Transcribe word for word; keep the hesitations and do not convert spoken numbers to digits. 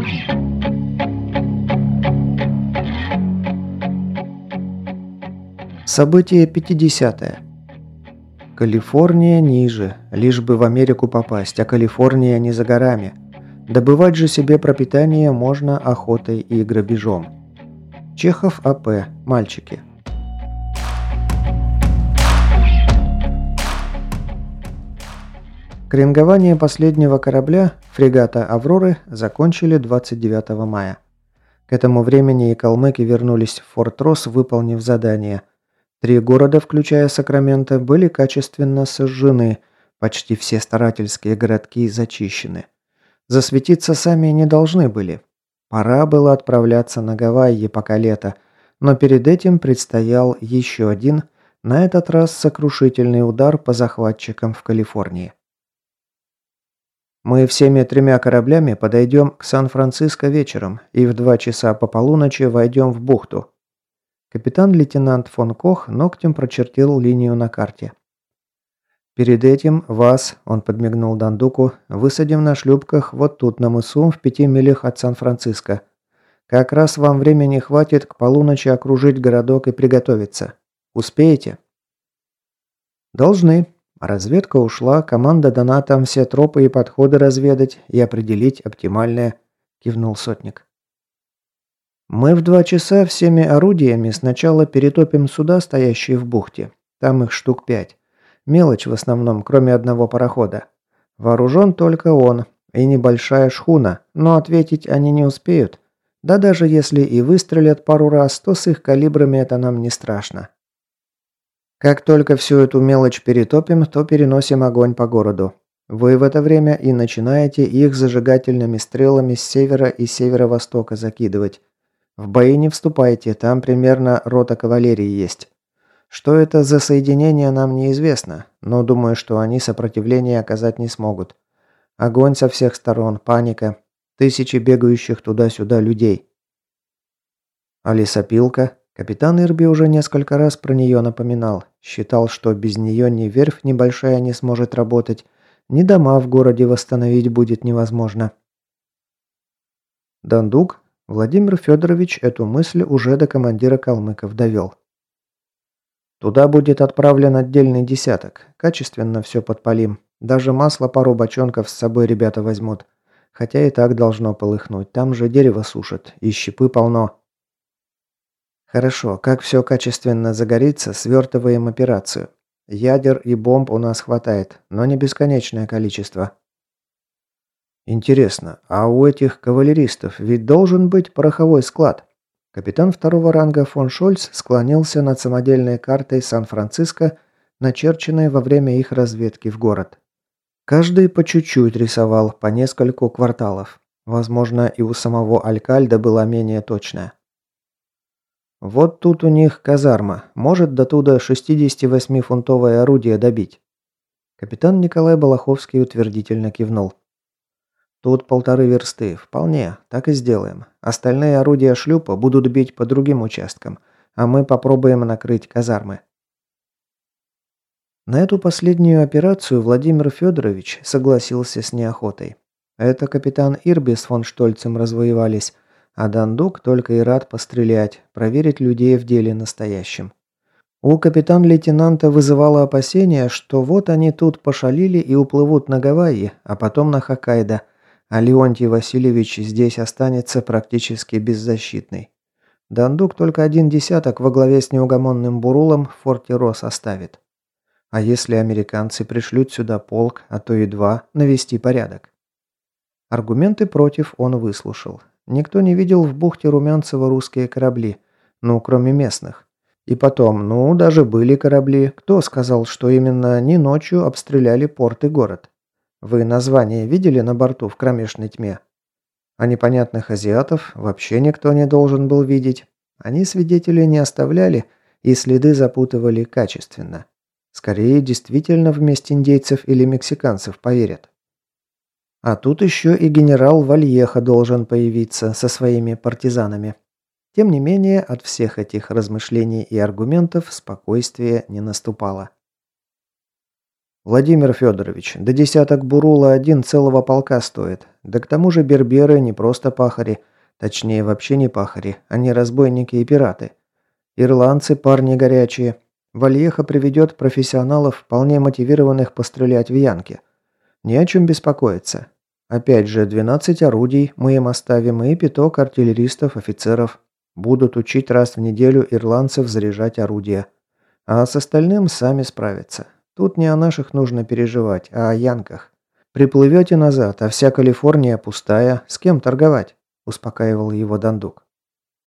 Событие пятидесятое. Калифорния ниже, лишь бы в Америку попасть, а Калифорния не за горами. Добывать же себе пропитание можно охотой и грабежом. Чехов А П. Мальчики. Кренгование последнего корабля, фрегата «Авроры», закончили двадцать девятого мая. К этому времени и калмыки вернулись в Форт Росс, выполнив задание. Три города, включая Сакраменто, были качественно сожжены, почти все старательские городки зачищены. Засветиться сами не должны были. Пора было отправляться на Гавайи, пока лето, но перед этим предстоял еще один, на этот раз сокрушительный удар по захватчикам в Калифорнии. Мы всеми тремя кораблями подойдем к Сан-Франциско вечером и в два часа по полуночи войдем в бухту. Капитан-лейтенант фон Кох ногтем прочертил линию на карте. «Перед этим вас, — он подмигнул Дандуку, — высадим на шлюпках вот тут, на мысу, в пяти милях от Сан-Франциско. Как раз вам времени хватит к полуночи окружить городок и приготовиться. Успеете?» «Должны». Разведка ушла, команда дана там все тропы и подходы разведать и определить оптимальное, — кивнул сотник. «Мы в два часа всеми орудиями сначала перетопим суда, стоящие в бухте. Там их штук пять. Мелочь в основном, кроме одного парохода. Вооружен только он и небольшая шхуна, но ответить они не успеют. Да даже если и выстрелят пару раз, то с их калибрами это нам не страшно. Как только всю эту мелочь перетопим, то переносим огонь по городу. Вы в это время и начинаете их зажигательными стрелами с севера и северо-востока закидывать. В бои не вступайте, там примерно рота кавалерии есть. Что это за соединение, нам неизвестно, но думаю, что они сопротивления оказать не смогут. Огонь со всех сторон, паника, тысячи бегающих туда-сюда людей. А лесопилка? Капитан Ирби уже несколько раз про нее напоминал. Считал, что без нее ни верфь небольшая не сможет работать, ни дома в городе восстановить будет невозможно. Дандук Владимир Федорович эту мысль уже до командира калмыков довел. Туда будет отправлен отдельный десяток. Качественно все подпалим. Даже масло пару бочонков с собой ребята возьмут. Хотя и так должно полыхнуть. Там же дерево сушат. И щепы полно. Хорошо. Как все качественно загорится, свертываем операцию. Ядер и бомб у нас хватает, но не бесконечное количество. Интересно, а у этих кавалеристов ведь должен быть пороховой склад? Капитан второго ранга фон Шольц склонился над самодельной картой Сан-Франциско, начерченной во время их разведки в город. Каждый по чуть-чуть рисовал, по нескольку кварталов. Возможно, и у самого Алькальда была менее точная. Вот тут у них казарма. Может до туда шестидесятивосьмифунтовое орудие добить. Капитан Николай Балаховский утвердительно кивнул. Тут полторы версты. Вполне. Так и сделаем. Остальные орудия шлюпа будут бить по другим участкам, а мы попробуем накрыть казармы. На эту последнюю операцию Владимир Федорович согласился с неохотой. Это капитан Ирби с фон Штольцем развоевались, а Дандук только и рад пострелять, проверить людей в деле настоящем. У капитан-лейтенанта вызывало опасение, что вот они тут пошалили и уплывут на Гавайи, а потом на Хоккайдо, а Леонтий Васильевич здесь останется практически беззащитный. Дандук только один десяток во главе с неугомонным Бурулом в форте Росс оставит. А если американцы пришлют сюда полк, а то и два, навести порядок? Аргументы против он выслушал. Никто не видел в бухте Румянцева русские корабли, ну, кроме местных. И потом, ну, даже были корабли. Кто сказал, что именно они ночью обстреляли порт и город? Вы название видели на борту в кромешной тьме? А непонятных азиатов вообще никто не должен был видеть. Они свидетелей не оставляли и следы запутывали качественно. Скорее, действительно в месть индейцев или мексиканцев поверят. А тут еще и генерал Вальеха должен появиться со своими партизанами. Тем не менее, от всех этих размышлений и аргументов спокойствие не наступало. «Владимир Федорович, да десяток бурула один целого полка стоит. Да к тому же берберы не просто пахари. Точнее, вообще не пахари. Они разбойники и пираты. Ирландцы парни горячие. Вальеха приведет профессионалов, вполне мотивированных пострелять в Янке. Не о чем беспокоиться. Опять же, двенадцать орудий мы им оставим и пяток артиллеристов, офицеров. Будут учить раз в неделю ирландцев заряжать орудия. А с остальным сами справятся. Тут не о наших нужно переживать, а о янках. Приплывете назад, а вся Калифорния пустая, с кем торговать?» – успокаивал его Дандук.